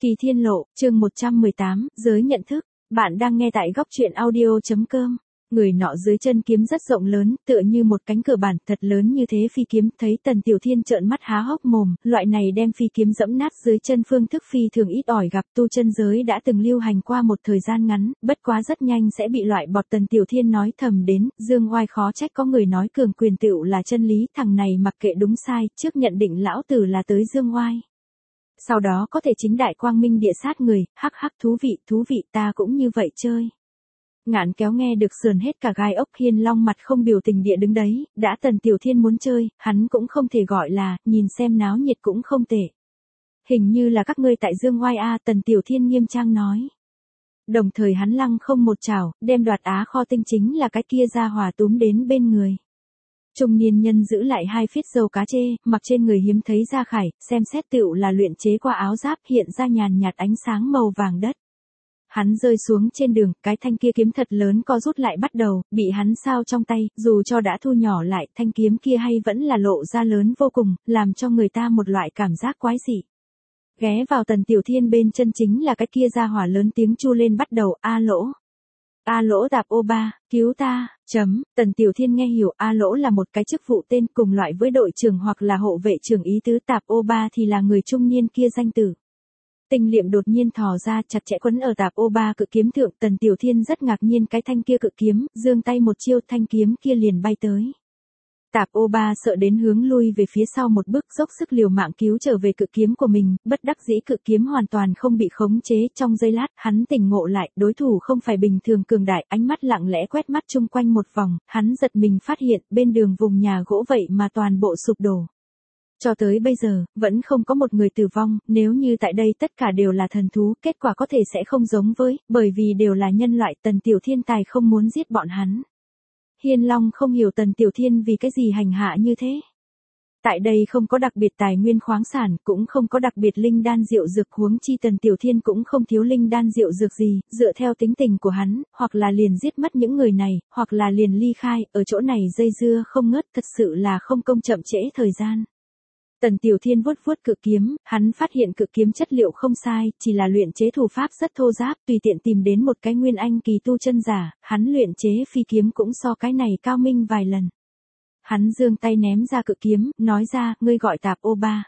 Kỳ Thiên Lộ, chương 118, giới nhận thức. Bạn đang nghe tại góc truyện audio.com. Người nọ dưới chân kiếm rất rộng lớn, tựa như một cánh cửa bản thật lớn như thế phi kiếm, thấy Tần Tiểu Thiên trợn mắt há hốc mồm, loại này đem phi kiếm dẫm nát dưới chân phương thức phi thường ít ỏi gặp, tu chân giới đã từng lưu hành qua một thời gian ngắn, bất quá rất nhanh sẽ bị loại bọt. Tần Tiểu Thiên nói thầm đến, dương oai khó trách có người nói cường quyền tựu là chân lý, thằng này mặc kệ đúng sai, trước nhận định lão tử là tới dương oai. Sau đó có thể chính đại quang minh địa sát người, hắc hắc thú vị, ta cũng như vậy chơi. Ngạn Kéo nghe được sườn hết cả gai ốc. Hiên Long mặt không biểu tình địa đứng đấy, đã Tần Tiểu Thiên muốn chơi, hắn cũng không thể gọi là, nhìn xem náo nhiệt cũng không tệ. Hình như là các ngươi tại dương oai a, Tần Tiểu Thiên nghiêm trang nói. Đồng thời hắn lăng không một chảo, đem đoạt á kho tinh chính là cái kia ra hỏa túm đến bên người. Trung niên nhân giữ lại hai phít dầu cá chê, mặc trên người hiếm thấy da khải, xem xét tựu là luyện chế qua áo giáp, hiện ra nhàn nhạt ánh sáng màu vàng đất. Hắn rơi xuống trên đường, cái thanh kia kiếm thật lớn co rút lại bắt đầu, bị hắn sao trong tay, dù cho đã thu nhỏ lại, thanh kiếm kia hay vẫn là lộ ra lớn vô cùng, làm cho người ta một loại cảm giác quái dị. Ghé vào Tần Tiểu Thiên bên chân chính là cái kia ra hỏa lớn tiếng chu lên bắt đầu, a lỗ. A lỗ đạp ô ba, cứu ta, Tần Tiểu Thiên nghe hiểu A lỗ là một cái chức vụ tên cùng loại với đội trưởng hoặc là hộ vệ trưởng ý tứ, tạp ô ba thì là người trung niên kia danh tử. Tinh liệm đột nhiên thò ra chặt chẽ quấn ở tạp ô ba cự kiếm thượng. Tần Tiểu Thiên rất ngạc nhiên cái thanh kia cự kiếm, giương tay một chiêu thanh kiếm kia liền bay tới. Tạp ô ba sợ đến hướng lui về phía sau một bước, dốc sức liều mạng cứu trở về cự kiếm của mình, bất đắc dĩ cự kiếm hoàn toàn không bị khống chế. Trong giây lát, hắn tỉnh ngộ lại, đối thủ không phải bình thường cường đại, ánh mắt lặng lẽ quét mắt chung quanh một vòng, hắn giật mình phát hiện, bên đường vùng nhà gỗ vậy mà toàn bộ sụp đổ. Cho tới bây giờ, vẫn không có một người tử vong, nếu như tại đây tất cả đều là thần thú, kết quả có thể sẽ không giống với, bởi vì đều là nhân loại. Tần Tiểu Thiên tài không muốn giết bọn hắn. Hiên Long không hiểu Tần Tiểu Thiên vì cái gì hành hạ như thế. Tại đây không có đặc biệt tài nguyên khoáng sản, cũng không có đặc biệt linh đan rượu dược, huống chi Tần Tiểu Thiên cũng không thiếu linh đan rượu dược gì, dựa theo tính tình của hắn, hoặc là liền giết mất những người này, hoặc là liền ly khai, ở chỗ này dây dưa không ngớt, thật sự là không công chậm trễ thời gian. Tần Tiểu Thiên vuốt cự kiếm, hắn phát hiện cự kiếm chất liệu không sai, chỉ là luyện chế thủ pháp rất thô ráp, tùy tiện tìm đến một cái nguyên anh kỳ tu chân giả, hắn luyện chế phi kiếm cũng so cái này cao minh vài lần. Hắn giương tay ném ra cự kiếm, nói ra, ngươi gọi tạp ô ba.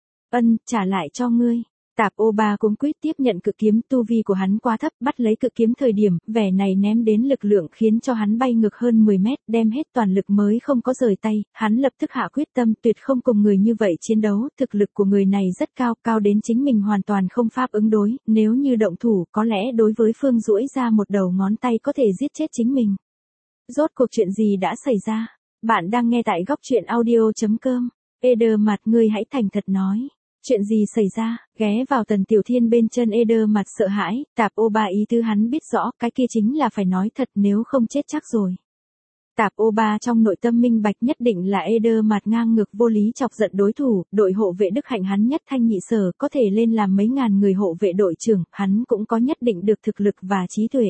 Trả lại cho ngươi. Tạp ô ba cũng quyết tiếp nhận cự kiếm, tu vi của hắn quá thấp, bắt lấy cự kiếm thời điểm, vẻ này ném đến lực lượng khiến cho hắn bay ngược hơn 10 mét, đem hết toàn lực mới không có rời tay, hắn lập tức hạ quyết tâm tuyệt không cùng người như vậy chiến đấu, thực lực của người này rất cao, cao đến chính mình hoàn toàn không pháp ứng đối, nếu như động thủ, có lẽ đối với phương duỗi ra một đầu ngón tay có thể giết chết chính mình. Rốt cuộc chuyện gì đã xảy ra? Bạn đang nghe tại góc truyện audio.com. Eder mặt, ngươi hãy thành thật nói. Chuyện gì xảy ra? Ghé vào Tần Tiểu Thiên bên chân Eder mặt sợ hãi, tạp ô ba ý tứ hắn biết rõ, cái kia chính là phải nói thật, nếu không chết chắc rồi. Tạp ô ba trong nội tâm minh bạch nhất định là Eder mặt ngang ngược vô lý chọc giận đối thủ, đội hộ vệ Đức Hạnh hắn nhất thanh nhị sở có thể lên làm mấy ngàn người hộ vệ đội trưởng, hắn cũng có nhất định được thực lực và trí tuệ.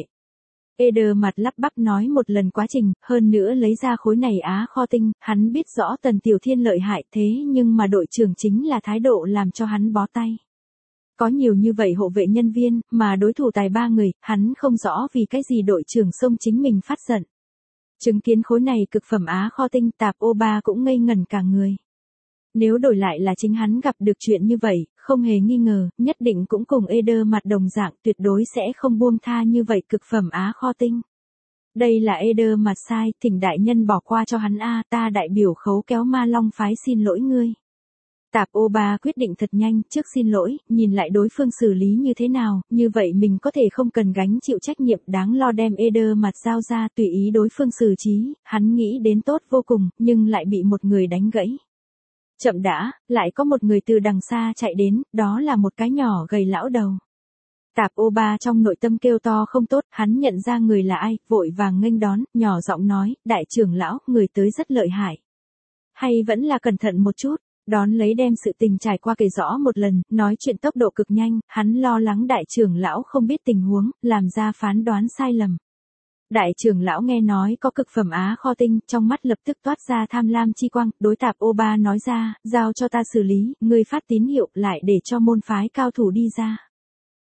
Eder mặt lắp bắp nói một lần quá trình, hơn nữa lấy ra khối này á kho tinh, hắn biết rõ Tần Tiểu Thiên lợi hại, thế nhưng mà đội trưởng chính là thái độ làm cho hắn bó tay. Có nhiều như vậy hộ vệ nhân viên, mà đối thủ tài 3 người, hắn không rõ vì cái gì đội trưởng xông chính mình phát giận. Chứng kiến khối này cực phẩm á kho tinh, tạp ô ba cũng ngây ngẩn cả người. Nếu đổi lại là chính hắn gặp được chuyện như vậy, không hề nghi ngờ, nhất định cũng cùng Eder mặt đồng dạng, tuyệt đối sẽ không buông tha như vậy cực phẩm á kho tinh. Đây là Eder mặt sai, thỉnh đại nhân bỏ qua cho hắn a, ta đại biểu khấu kéo ma long phái xin lỗi ngươi. Tạp ô ba quyết định thật nhanh, trước xin lỗi, nhìn lại đối phương xử lý như thế nào, như vậy mình có thể không cần gánh chịu trách nhiệm, đáng lo đem Eder mặt giao ra, tùy ý đối phương xử trí, hắn nghĩ đến tốt vô cùng, nhưng lại bị một người đánh gãy. Chậm đã, lại có một người từ đằng xa chạy đến, đó là một cái nhỏ gầy lão đầu. Tạp ô ba trong nội tâm kêu to không tốt, hắn nhận ra người là ai, vội vàng nghênh đón, nhỏ giọng nói, đại trưởng lão, người tới rất lợi hại. Hay vẫn là cẩn thận một chút, đón lấy đem sự tình trải qua kể rõ một lần, nói chuyện tốc độ cực nhanh, hắn lo lắng đại trưởng lão không biết tình huống, làm ra phán đoán sai lầm. Đại trưởng lão nghe nói có cực phẩm á kho tinh, trong mắt lập tức toát ra tham lam chi quang, đối tạp ô ba nói ra, giao cho ta xử lý, ngươi phát tín hiệu lại để cho môn phái cao thủ đi ra.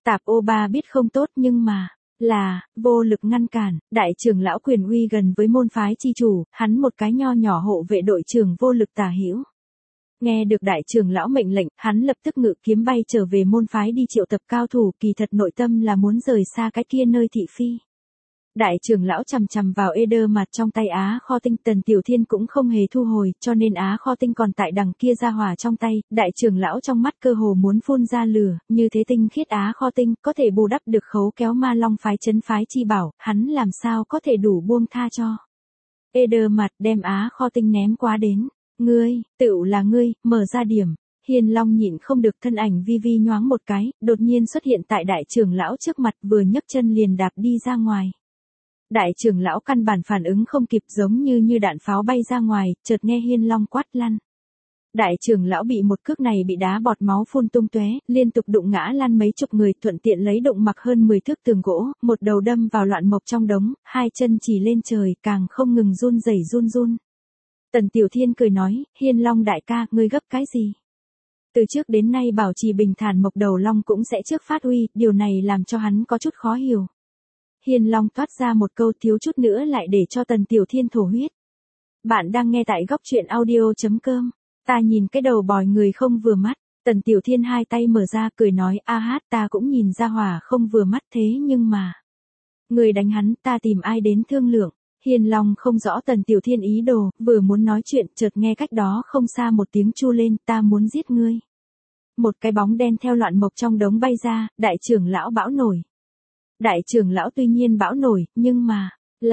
Tạp ô ba biết không tốt nhưng mà, là, vô lực ngăn cản, đại trưởng lão quyền uy gần với môn phái chi chủ, hắn một cái nho nhỏ hộ vệ đội trưởng vô lực tả hữu. Nghe được đại trưởng lão mệnh lệnh, hắn lập tức ngự kiếm bay trở về môn phái đi triệu tập cao thủ, kỳ thật nội tâm là muốn rời xa cái kia nơi thị phi. Đại trưởng lão chằm chằm vào Eder mặt trong tay Á Kho Tinh, Tần Tiểu Thiên cũng không hề thu hồi, cho nên Á Kho Tinh còn tại đằng kia ra hỏa trong tay, đại trưởng lão trong mắt cơ hồ muốn phun ra lửa, như thế tinh khiết Á Kho Tinh, có thể bù đắp được khấu kéo ma long phái trấn phái chi bảo, hắn làm sao có thể đủ buông tha cho. Eder mặt đem Á Kho Tinh ném quá đến, ngươi, tựu là ngươi, mở ra điểm. Hiên Long nhịn không được, thân ảnh vi vi nhoáng một cái, đột nhiên xuất hiện tại đại trưởng lão trước mặt, vừa nhấc chân liền đạp đi ra ngoài. Đại trưởng lão căn bản phản ứng không kịp, giống như đạn pháo bay ra ngoài, chợt nghe Hiên Long quát lăn. Đại trưởng lão bị một cước này bị đá bọt máu phun tung tóe, liên tục đụng ngã lăn mấy chục người, thuận tiện lấy đụng mặc hơn 10 thước tường gỗ, một đầu đâm vào loạn mộc trong đống, hai chân chỉ lên trời, càng không ngừng run rẩy run. Tần Tiểu Thiên cười nói, Hiên Long đại ca, ngươi gấp cái gì? Từ trước đến nay bảo trì bình thản mộc đầu long cũng sẽ trước phát uy, điều này làm cho hắn có chút khó hiểu. Hiên Long toát ra một câu, thiếu chút nữa lại để cho Tần Tiểu Thiên thổ huyết. Bạn đang nghe tại góc truyện audio.com. Ta nhìn cái đầu bòi người không vừa mắt. Tần Tiểu Thiên hai tay mở ra cười nói, a hát, ta cũng nhìn ra hỏa không vừa mắt, thế nhưng mà, người đánh hắn, ta tìm ai đến thương lượng. Hiên Long không rõ Tần Tiểu Thiên ý đồ, vừa muốn nói chuyện, chợt nghe cách đó không xa một tiếng chu lên, ta muốn giết ngươi. Một cái bóng đen theo loạn mộc trong đống bay ra, đại trưởng lão bão nổi. Đại trưởng lão tuy nhiên bão nổi, nhưng mà,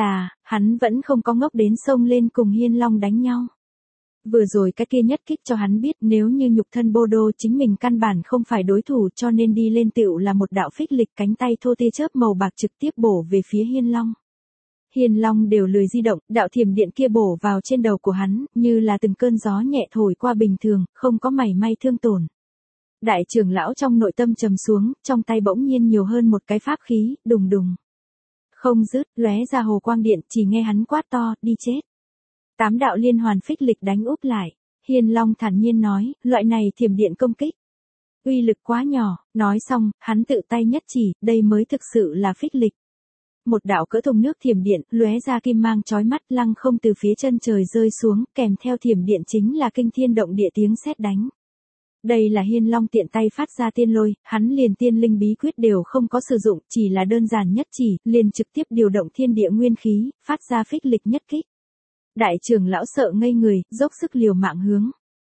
hắn vẫn không có ngốc đến xông lên cùng Hiên Long đánh nhau. Vừa rồi cái kia nhất kích cho hắn biết, nếu như nhục thân bô đô chính mình căn bản không phải đối thủ, cho nên đi lên tựu là một đạo phích lịch, cánh tay thô tia chớp màu bạc trực tiếp bổ về phía Hiên Long. Hiên Long đều lười di động, đạo thiểm điện kia bổ vào trên đầu của hắn, như là từng cơn gió nhẹ thổi qua bình thường, không có mảy may thương tổn. Đại trưởng lão trong nội tâm trầm xuống, trong tay bỗng nhiên nhiều hơn một cái pháp khí, đùng đùng. Không dứt, lóe ra hồ quang điện, chỉ nghe hắn quát to, đi chết. 8 đạo liên hoàn phích lịch đánh úp lại. Hiên Long thản nhiên nói, loại này thiểm điện công kích. Uy lực quá nhỏ, nói xong, hắn tự tay nhất chỉ, đây mới thực sự là phích lịch. Một đạo cỡ thùng nước thiểm điện, lóe ra kim mang chói mắt, lăng không từ phía chân trời rơi xuống, kèm theo thiểm điện chính là kinh thiên động địa tiếng sét đánh. Đây là Hiên Long tiện tay phát ra tiên lôi, hắn liền tiên linh bí quyết đều không có sử dụng, chỉ là đơn giản nhất chỉ, liền trực tiếp điều động thiên địa nguyên khí, phát ra phích lịch nhất kích. Đại trưởng lão sợ ngây người, dốc sức liều mạng hướng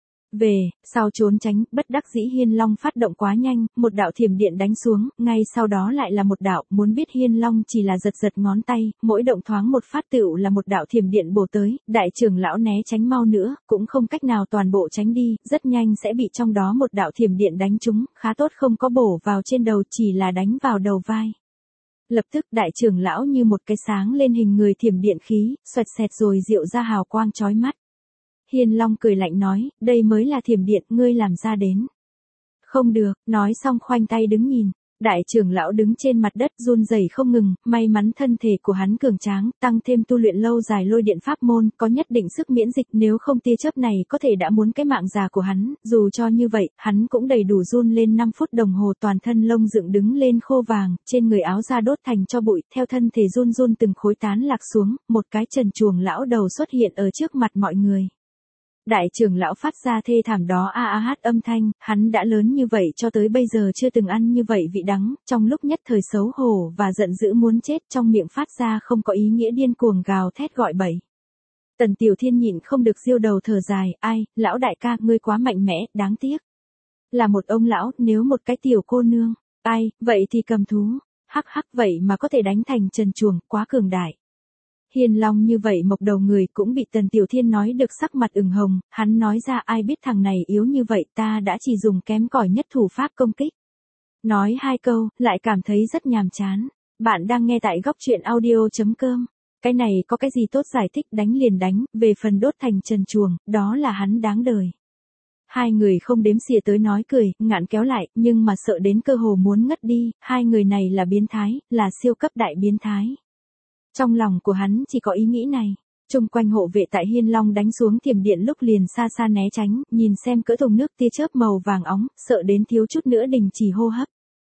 sau trốn tránh, bất đắc dĩ Hiên Long phát động quá nhanh, một đạo thiểm điện đánh xuống, ngay sau đó lại là một đạo, muốn biết Hiên Long chỉ là giật ngón tay, mỗi động thoáng một phát tựu là một đạo thiểm điện bổ tới, đại trưởng lão né tránh mau nữa, cũng không cách nào toàn bộ tránh đi, rất nhanh sẽ bị trong đó một đạo thiểm điện đánh trúng, khá tốt không có bổ vào trên đầu, chỉ là đánh vào đầu vai. Lập tức đại trưởng lão như một cái sáng lên hình người thiểm điện khí, xoẹt xẹt rồi diệu ra hào quang chói mắt. Hiên Long cười lạnh nói, đây mới là thiểm điện, ngươi làm ra đến. Không được, nói xong khoanh tay đứng nhìn. Đại trưởng lão đứng trên mặt đất run rẩy không ngừng, may mắn thân thể của hắn cường tráng, tăng thêm tu luyện lâu dài lôi điện pháp môn, có nhất định sức miễn dịch, nếu không tia chớp này có thể đã muốn cái mạng già của hắn, dù cho như vậy, hắn cũng đầy đủ run lên 5 phút đồng hồ, toàn thân lông dựng đứng lên khô vàng, trên người áo da đốt thành cho bụi, theo thân thể run từng khối tán lạc xuống, một cái trần truồng lão đầu xuất hiện ở trước mặt mọi người. Đại trưởng lão phát ra thê thảm đó hát âm thanh, hắn đã lớn như vậy cho tới bây giờ chưa từng ăn như vậy vị đắng, trong lúc nhất thời xấu hổ và giận dữ muốn chết, trong miệng phát ra không có ý nghĩa điên cuồng gào thét gọi bậy. Tần Tiểu Thiên nhịn không được giêu đầu thở dài, ai, lão đại ca, ngươi quá mạnh mẽ, đáng tiếc. Là một ông lão, nếu một cái tiểu cô nương, ai, vậy thì cầm thú, hắc vậy mà có thể đánh thành trần truồng, quá cường đại. Hiên Long như vậy mộc đầu người cũng bị Tần Tiểu Thiên nói được sắc mặt ửng hồng, hắn nói ra ai biết thằng này yếu như vậy, ta đã chỉ dùng kém cỏi nhất thủ pháp công kích. Nói 2 câu, lại cảm thấy rất nhàm chán. Bạn đang nghe tại góc truyện audio.com. Cái này có cái gì tốt giải thích, đánh liền đánh, về phần đốt thành trần truồng, đó là hắn đáng đời. Hai người không đếm xỉa tới nói cười, ngạn kéo lại, nhưng mà sợ đến cơ hồ muốn ngất đi, hai người này là biến thái, là siêu cấp đại biến thái. Trong lòng của hắn chỉ có ý nghĩ này. Chung quanh hộ vệ tại Hiên Long đánh xuống thiểm điện lúc liền xa xa né tránh, nhìn xem cỡ thùng nước tia chớp màu vàng óng, sợ đến thiếu chút nữa đình chỉ hô hấp.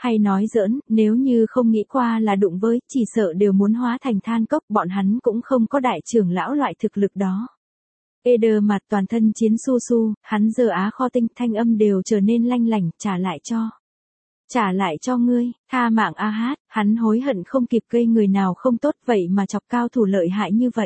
hay nói giỡn, nếu như không nghĩ qua là đụng với, chỉ sợ đều muốn hóa thành than cốc, bọn hắn cũng không có đại trưởng lão loại thực lực đó. Eder mặt toàn thân chiến su su, hắn giờ á kho tinh, thanh âm đều trở nên lanh lảnh, trả lại cho ngươi, tha mạng a hát, hắn hối hận không kịp gây người nào không tốt vậy mà chọc cao thủ lợi hại như vậy.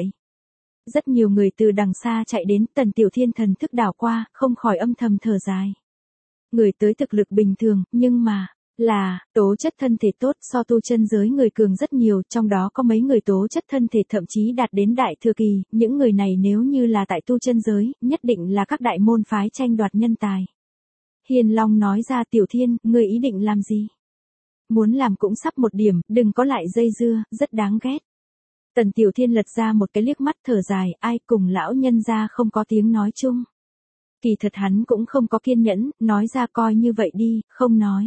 Rất nhiều người từ đằng xa chạy đến, Tần Tiểu Thiên thần thức đảo qua, không khỏi âm thầm thở dài. Người tới thực lực bình thường, nhưng mà, là, tố chất thân thể tốt so tu chân giới người cường rất nhiều, trong đó có mấy người tố chất thân thể thậm chí đạt đến đại thừa kỳ, những người này nếu như là tại tu chân giới, nhất định là các đại môn phái tranh đoạt nhân tài. Hiền Long nói ra Tiểu Thiên, ngươi ý định làm gì? Muốn làm cũng sắp một điểm, đừng có lại dây dưa, rất đáng ghét. Tần Tiểu Thiên lật ra một cái liếc mắt thở dài, ai cùng lão nhân ra không có tiếng nói chung. Kỳ thật hắn cũng không có kiên nhẫn, nói ra coi như vậy đi, không nói.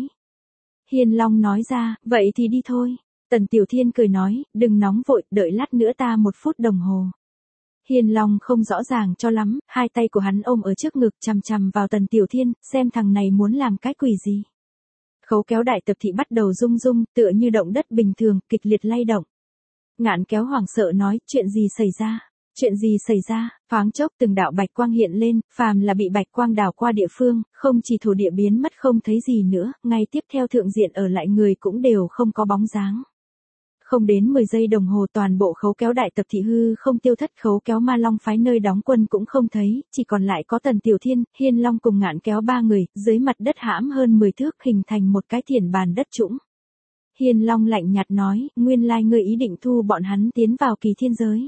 Hiền Long nói ra, vậy thì đi thôi. Tần Tiểu Thiên cười nói, đừng nóng vội, đợi lát nữa ta 1 phút đồng hồ. Hiền Long không rõ ràng cho lắm, hai tay của hắn ôm ở trước ngực chằm chằm vào Tần Tiểu Thiên, xem thằng này muốn làm cái quỷ gì. Khấu kéo đại tập thị bắt đầu rung rung, tựa như động đất bình thường, kịch liệt lay động. Ngạn Kéo hoảng sợ nói, chuyện gì xảy ra? Chuyện gì xảy ra? Thoáng chốc từng đạo bạch quang hiện lên, phàm là bị bạch quang đảo qua địa phương, không chỉ thổ địa biến mất không thấy gì nữa, ngay tiếp theo thượng diện ở lại người cũng đều không có bóng dáng. Không đến 10 giây đồng hồ toàn bộ khấu kéo đại tập thị hư không tiêu thất, khấu kéo ma long phái nơi đóng quân cũng không thấy, chỉ còn lại có Tần Tiểu Thiên, Hiên Long cùng Ngạn Kéo 3 người, dưới mặt đất hãm hơn 10 thước hình thành một cái thiền bàn đất trũng. Hiên Long lạnh nhạt nói, nguyên lai ngươi ý định thu bọn hắn tiến vào kỳ thiên giới.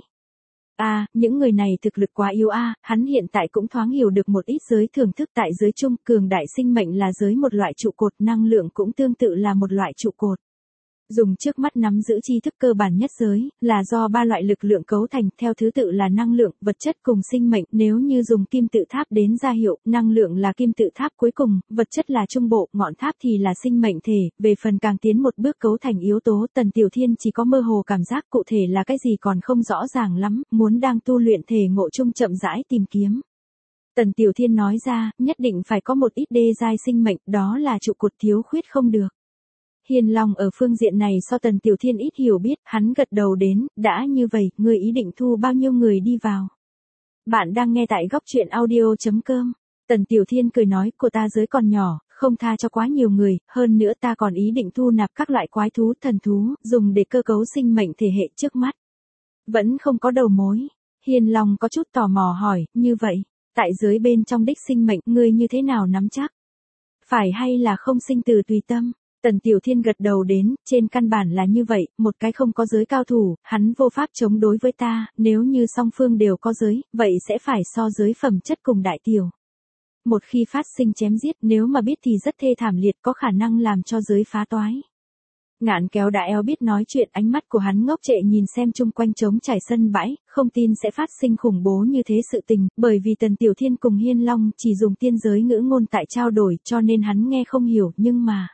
Những người này thực lực quá yếu hắn hiện tại cũng thoáng hiểu được một ít giới thưởng thức tại giới chung, cường đại sinh mệnh là giới một loại trụ cột, năng lượng cũng tương tự là một loại trụ cột. Dùng trước mắt nắm giữ tri thức cơ bản nhất giới, là do 3 loại lực lượng cấu thành, theo thứ tự là năng lượng, vật chất cùng sinh mệnh, nếu như dùng kim tự tháp đến ra hiệu, năng lượng là kim tự tháp cuối cùng, vật chất là trung bộ, ngọn tháp thì là sinh mệnh thể, về phần càng tiến một bước cấu thành yếu tố, Tần Tiểu Thiên chỉ có mơ hồ cảm giác cụ thể là cái gì còn không rõ ràng lắm, muốn đang tu luyện thể ngộ chung chậm rãi tìm kiếm. Tần Tiểu Thiên nói ra, nhất định phải có một ít đê giai sinh mệnh, đó là trụ cột thiếu khuyết không được. Hiền Long ở phương diện này so Tần Tiểu Thiên ít hiểu biết, hắn gật đầu đến, đã như vậy, ngươi ý định thu bao nhiêu người đi vào? Bạn đang nghe tại góc truyện audio.com. Tần Tiểu Thiên cười nói, của ta giới còn nhỏ, không tha cho quá nhiều người, hơn nữa ta còn ý định thu nạp các loại quái thú, thần thú, dùng để cơ cấu sinh mệnh thể hệ trước mắt. Vẫn không có đầu mối. Hiền Long có chút tò mò hỏi, như vậy, tại giới bên trong đích sinh mệnh, ngươi như thế nào nắm chắc? Phải hay là không sinh từ tùy tâm? Tần Tiểu Thiên gật đầu đến, trên căn bản là như vậy, một cái không có giới cao thủ, hắn vô pháp chống đối với ta, nếu như song phương đều có giới, vậy sẽ phải so giới phẩm chất cùng đại tiểu. Một khi phát sinh chém giết, nếu mà biết thì rất thê thảm liệt, có khả năng làm cho giới phá toái. Ngạn Kéo đã eo biết nói chuyện, ánh mắt của hắn ngốc trệ nhìn xem chung quanh trống trải sân bãi, không tin sẽ phát sinh khủng bố như thế sự tình, bởi vì Tần Tiểu Thiên cùng Hiên Long chỉ dùng tiên giới ngữ ngôn tại trao đổi, cho nên hắn nghe không hiểu, nhưng mà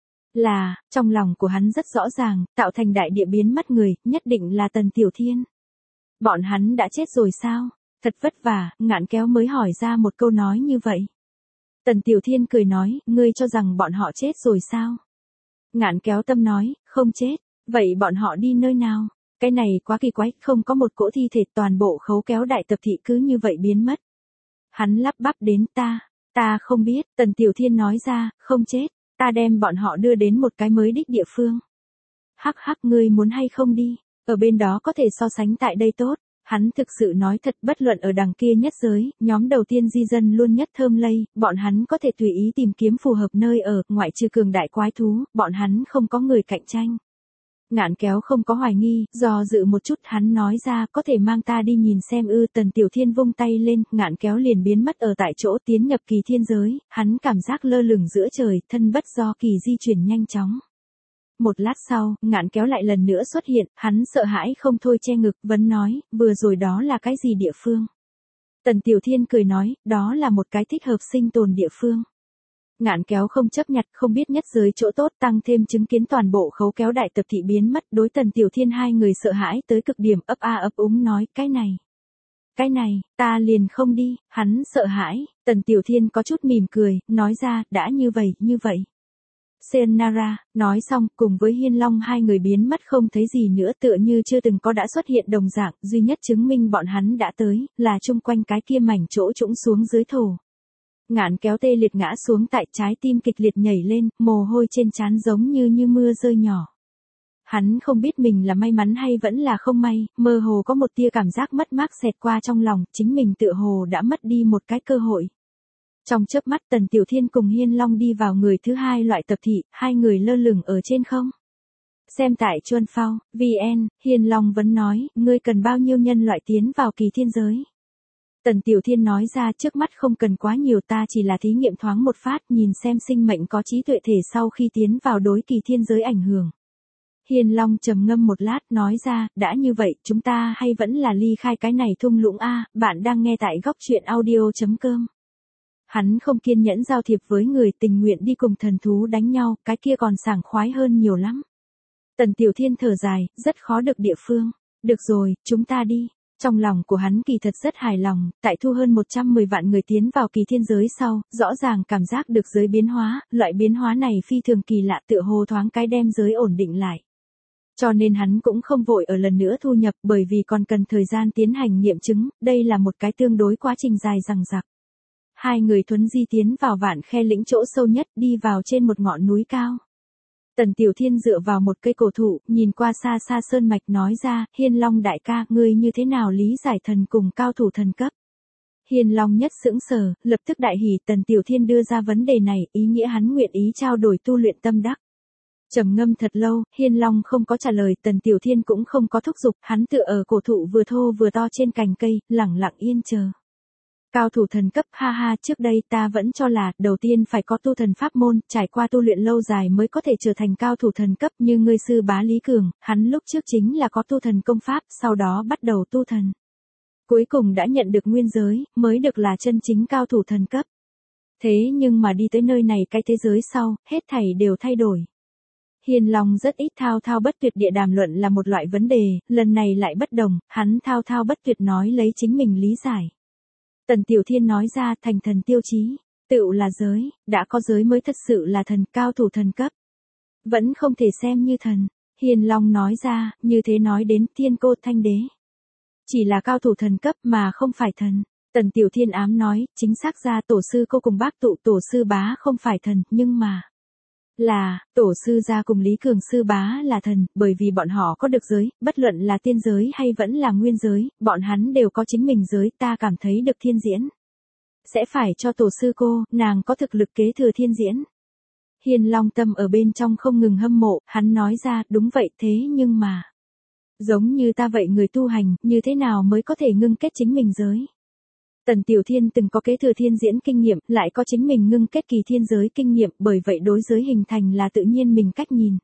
trong lòng của hắn rất rõ ràng, tạo thành đại địa biến mất người, nhất định là Tần Tiểu Thiên. Bọn hắn đã chết rồi sao? Thật vất vả, Ngạn Kéo mới hỏi ra một câu nói như vậy. Tần Tiểu Thiên cười nói, ngươi cho rằng bọn họ chết rồi sao? Ngạn Kéo tâm nói, không chết, vậy bọn họ đi nơi nào? Cái này quá kỳ quái, không có một cỗ thi thể, toàn bộ khấu kéo đại tập thị cứ như vậy biến mất. Hắn lắp bắp đến, ta không biết, Tần Tiểu Thiên nói ra, không chết. Ta đem bọn họ đưa đến một cái mới đích địa phương. Hắc hắc, ngươi muốn hay không đi, ở bên đó có thể so sánh tại đây tốt. Hắn thực sự nói thật, bất luận ở đằng kia nhất giới, nhóm đầu tiên di dân luôn nhất thơm lây, bọn hắn có thể tùy ý tìm kiếm phù hợp nơi ở, ngoại trừ cường đại quái thú, bọn hắn không có người cạnh tranh. Ngạn Kéo không có hoài nghi, do dự một chút hắn nói ra, có thể mang ta đi nhìn xem ư. Tần Tiểu Thiên vung tay lên, Ngạn Kéo liền biến mất ở tại chỗ, tiến nhập kỳ thiên giới, hắn cảm giác lơ lửng giữa trời, thân bất do kỳ di chuyển nhanh chóng. Một lát sau, Ngạn Kéo lại lần nữa xuất hiện, hắn sợ hãi không thôi che ngực, vấn nói, vừa rồi đó là cái gì địa phương? Tần Tiểu Thiên cười nói, đó là một cái thích hợp sinh tồn địa phương. Ngạn Kéo không chấp nhặt, không biết nhất giới chỗ tốt, tăng thêm chứng kiến toàn bộ khấu kéo đại tập thị biến mất, đối Tần Tiểu Thiên hai người sợ hãi tới cực điểm, ấp úng nói, cái này, ta liền không đi, hắn sợ hãi. Tần Tiểu Thiên có chút mỉm cười, nói ra, đã như vậy. Sayonara, nói xong, cùng với Hiên Long hai người biến mất không thấy gì nữa, tựa như chưa từng có đã xuất hiện đồng dạng, duy nhất chứng minh bọn hắn đã tới, là chung quanh cái kia mảnh chỗ trũng xuống dưới thổ. Ngạn kéo tê liệt ngã xuống tại, trái tim kịch liệt nhảy lên, mồ hôi trên trán giống như mưa rơi nhỏ. Hắn không biết mình là may mắn hay vẫn là không may, mơ hồ có một tia cảm giác mất mát xẹt qua trong lòng, chính mình tựa hồ đã mất đi một cái cơ hội. Trong chớp mắt Tần Tiểu Thiên cùng Hiên Long đi vào người thứ hai loại tập thị, hai người lơ lửng ở trên không. Xem tại Chuan Phao, VN, Hiên Long vẫn nói, ngươi cần bao nhiêu nhân loại tiến vào kỳ thiên giới. Tần Tiểu Thiên nói ra, trước mắt không cần quá nhiều, ta chỉ là thí nghiệm thoáng một phát, nhìn xem sinh mệnh có trí tuệ thể sau khi tiến vào đối kỳ thiên giới ảnh hưởng. Hiên Long trầm ngâm một lát nói ra, đã như vậy, chúng ta hay vẫn là ly khai cái này thung lũng a, bạn đang nghe tại góc truyện audio.com. Hắn không kiên nhẫn giao thiệp với người, tình nguyện đi cùng thần thú đánh nhau, cái kia còn sảng khoái hơn nhiều lắm. Tần Tiểu Thiên thở dài, rất khó được địa phương. Được rồi, chúng ta đi. Trong lòng của hắn kỳ thật rất hài lòng, tại thu hơn 110 vạn người tiến vào kỳ thiên giới sau, rõ ràng cảm giác được giới biến hóa, loại biến hóa này phi thường kỳ lạ, tựa hồ thoáng cái đem giới ổn định lại. Cho nên hắn cũng không vội ở lần nữa thu nhập, bởi vì còn cần thời gian tiến hành nghiệm chứng, đây là một cái tương đối quá trình dài dằng dặc. Hai người thuấn di tiến vào Vạn Khe lĩnh chỗ sâu nhất, đi vào trên một ngọn núi cao. Tần Tiểu Thiên dựa vào một cây cổ thụ, nhìn qua xa xa sơn mạch nói ra, Hiên Long đại ca, ngươi như thế nào lý giải thần cùng cao thủ thần cấp? Hiên Long nhất sững sờ, lập tức đại hỉ. Tần Tiểu Thiên đưa ra vấn đề này, ý nghĩa hắn nguyện ý trao đổi tu luyện tâm đắc. Trầm ngâm thật lâu, Hiên Long không có trả lời, Tần Tiểu Thiên cũng không có thúc giục, hắn tựa ở cổ thụ vừa thô vừa to trên cành cây, lẳng lặng yên chờ. Cao thủ thần cấp, ha ha, trước đây ta vẫn cho là, đầu tiên phải có tu thần pháp môn, trải qua tu luyện lâu dài mới có thể trở thành cao thủ thần cấp, như ngươi sư bá Lý Cường, hắn lúc trước chính là có tu thần công pháp, sau đó bắt đầu tu thần. Cuối cùng đã nhận được nguyên giới, mới được là chân chính cao thủ thần cấp. Thế nhưng mà đi tới nơi này cái thế giới sau, hết thảy đều thay đổi. Hiên Long rất ít thao thao bất tuyệt địa đàm luận là một loại vấn đề, lần này lại bất đồng, hắn thao thao bất tuyệt nói lấy chính mình lý giải. Tần Tiểu Thiên nói ra, thành thần tiêu chí, tựu là giới, đã có giới mới thật sự là thần, cao thủ thần cấp. Vẫn không thể xem như thần. Hiên Long nói ra, như thế nói đến Thiên Cô Thanh Đế. Chỉ là cao thủ thần cấp mà không phải thần. Tần Tiểu Thiên ám nói, chính xác ra tổ sư cô cùng bác tụ tổ sư bá không phải thần, nhưng mà là, tổ sư gia cùng Lý Cường sư bá là thần, bởi vì bọn họ có được giới, bất luận là tiên giới hay vẫn là nguyên giới, bọn hắn đều có chính mình giới, ta cảm thấy được thiên diễn. Sẽ phải cho tổ sư cô, nàng có thực lực kế thừa thiên diễn. Hiên Long tâm ở bên trong không ngừng hâm mộ, hắn nói ra, đúng vậy, thế nhưng mà giống như ta vậy người tu hành, như thế nào mới có thể ngưng kết chính mình giới? Tần Tiểu Thiên từng có kế thừa thiên diễn kinh nghiệm, lại có chính mình ngưng kết kỳ thiên giới kinh nghiệm, bởi vậy đối giới hình thành là tự nhiên mình cách nhìn.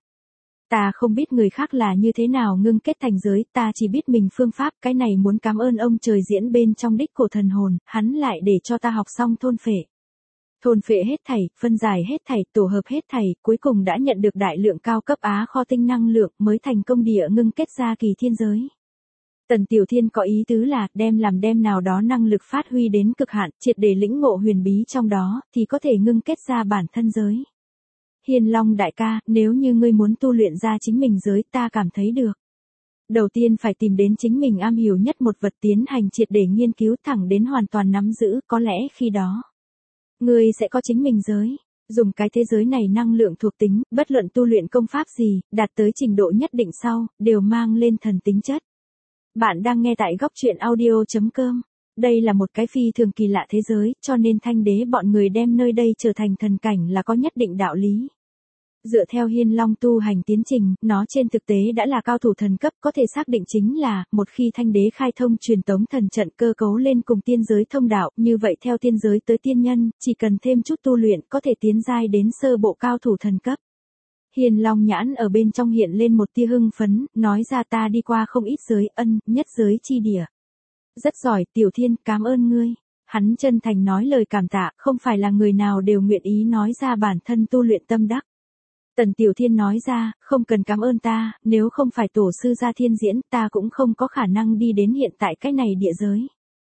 Ta không biết người khác là như thế nào ngưng kết thành giới, ta chỉ biết mình phương pháp, cái này muốn cảm ơn ông trời diễn bên trong đích cổ thần hồn, hắn lại để cho ta học xong thôn phệ. Thôn phệ hết thảy, phân giải hết thảy, tổ hợp hết thảy, cuối cùng đã nhận được đại lượng cao cấp á kho tinh năng lượng, mới thành công địa ngưng kết ra kỳ thiên giới. Tần Tiểu Thiên có ý tứ là, đem nào đó năng lực phát huy đến cực hạn, triệt để lĩnh ngộ huyền bí trong đó, thì có thể ngưng kết ra bản thân giới. Hiên Long đại ca, nếu như ngươi muốn tu luyện ra chính mình giới, ta cảm thấy được. Đầu tiên phải tìm đến chính mình am hiểu nhất một vật, tiến hành triệt để nghiên cứu thẳng đến hoàn toàn nắm giữ, có lẽ khi đó ngươi sẽ có chính mình giới. Dùng cái thế giới này năng lượng thuộc tính, bất luận tu luyện công pháp gì, đạt tới trình độ nhất định sau, đều mang lên thần tính chất. Bạn đang nghe tại góc truyện audio.com. Đây là một cái phi thường kỳ lạ thế giới, cho nên Thanh Đế bọn người đem nơi đây trở thành thần cảnh là có nhất định đạo lý. Dựa theo Hiên Long tu hành tiến trình, nó trên thực tế đã là cao thủ thần cấp, có thể xác định chính là, một khi Thanh Đế khai thông truyền tống thần trận cơ cấu lên cùng tiên giới thông đạo, như vậy theo tiên giới tới tiên nhân, chỉ cần thêm chút tu luyện, có thể tiến giai đến sơ bộ cao thủ thần cấp. Hiên Long nhãn ở bên trong hiện lên một tia hưng phấn, nói ra ta đi qua không ít giới, nhất giới chi địa. Rất giỏi, Tiểu Thiên, cảm ơn ngươi. Hắn chân thành nói lời cảm tạ, không phải là người nào đều nguyện ý nói ra bản thân tu luyện tâm đắc. Tần Tiểu Thiên nói ra, không cần cảm ơn ta, nếu không phải tổ sư gia thiên diễn, ta cũng không có khả năng đi đến hiện tại cái này địa giới.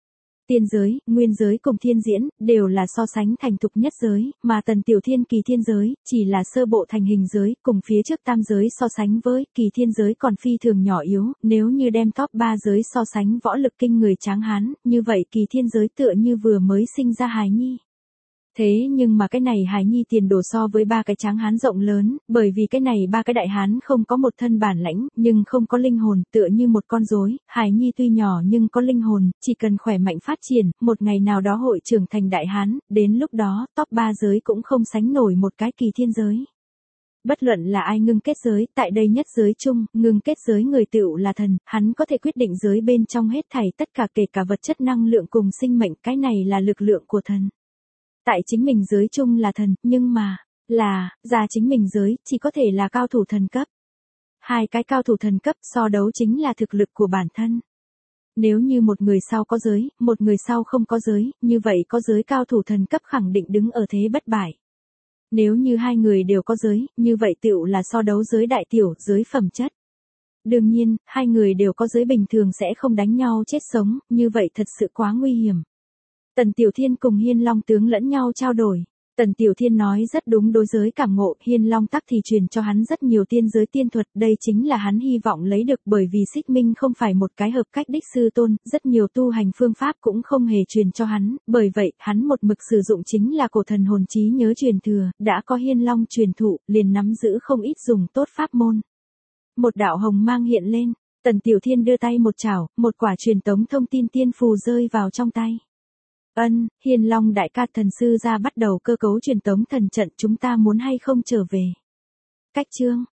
Tiên giới, nguyên giới cùng thiên diễn, đều là so sánh thành thục nhất giới, mà Tần Tiểu Thiên kỳ thiên giới, chỉ là sơ bộ thành hình giới, cùng phía trước tam giới so sánh với, kỳ thiên giới còn phi thường nhỏ yếu, nếu như đem top 3 giới so sánh võ lực kinh người tráng hán, như vậy kỳ thiên giới tựa như vừa mới sinh ra hài nhi. Thế nhưng mà cái này hài nhi tiền đồ so với ba cái tráng hán rộng lớn, bởi vì cái này ba cái đại hán không có một thân bản lãnh, nhưng không có linh hồn, tựa như một con rối. Hài nhi tuy nhỏ nhưng có linh hồn, chỉ cần khỏe mạnh phát triển, một ngày nào đó hội trưởng thành đại hán, đến lúc đó, top 3 giới cũng không sánh nổi một cái kỳ thiên giới. Bất luận là ai ngưng kết giới, tại đây nhất giới chung, ngưng kết giới người tựu là thần, hắn có thể quyết định giới bên trong hết thảy tất cả kể cả vật chất năng lượng cùng sinh mệnh, cái này là lực lượng của thần. Tại chính mình giới chung là thần, nhưng mà, ra chính mình giới, chỉ có thể là cao thủ thần cấp. Hai cái cao thủ thần cấp so đấu chính là thực lực của bản thân. Nếu như một người sau có giới, một người sau không có giới, như vậy có giới cao thủ thần cấp khẳng định đứng ở thế bất bại. Nếu như hai người đều có giới, như vậy tựu là so đấu giới đại tiểu, giới phẩm chất. Đương nhiên, hai người đều có giới bình thường sẽ không đánh nhau chết sống, như vậy thật sự quá nguy hiểm. Tần Tiểu Thiên cùng Hiên Long tướng lẫn nhau trao đổi. Tần Tiểu Thiên nói rất đúng đối giới cảm ngộ, Hiên Long tắc thì truyền cho hắn rất nhiều tiên giới tiên thuật, đây chính là hắn hy vọng lấy được bởi vì Xích Minh không phải một cái hợp cách đích sư tôn, rất nhiều tu hành phương pháp cũng không hề truyền cho hắn, bởi vậy, hắn một mực sử dụng chính là cổ thần hồn trí nhớ truyền thừa, đã có Hiên Long truyền thụ, liền nắm giữ không ít dùng tốt pháp môn. Một đạo hồng mang hiện lên, Tần Tiểu Thiên đưa tay một chảo, một quả truyền tống thông tin tiên phù rơi vào trong tay. Hiên Long đại ca thần sư ra bắt đầu cơ cấu truyền tống thần trận, chúng ta muốn hay không trở về. Cách chương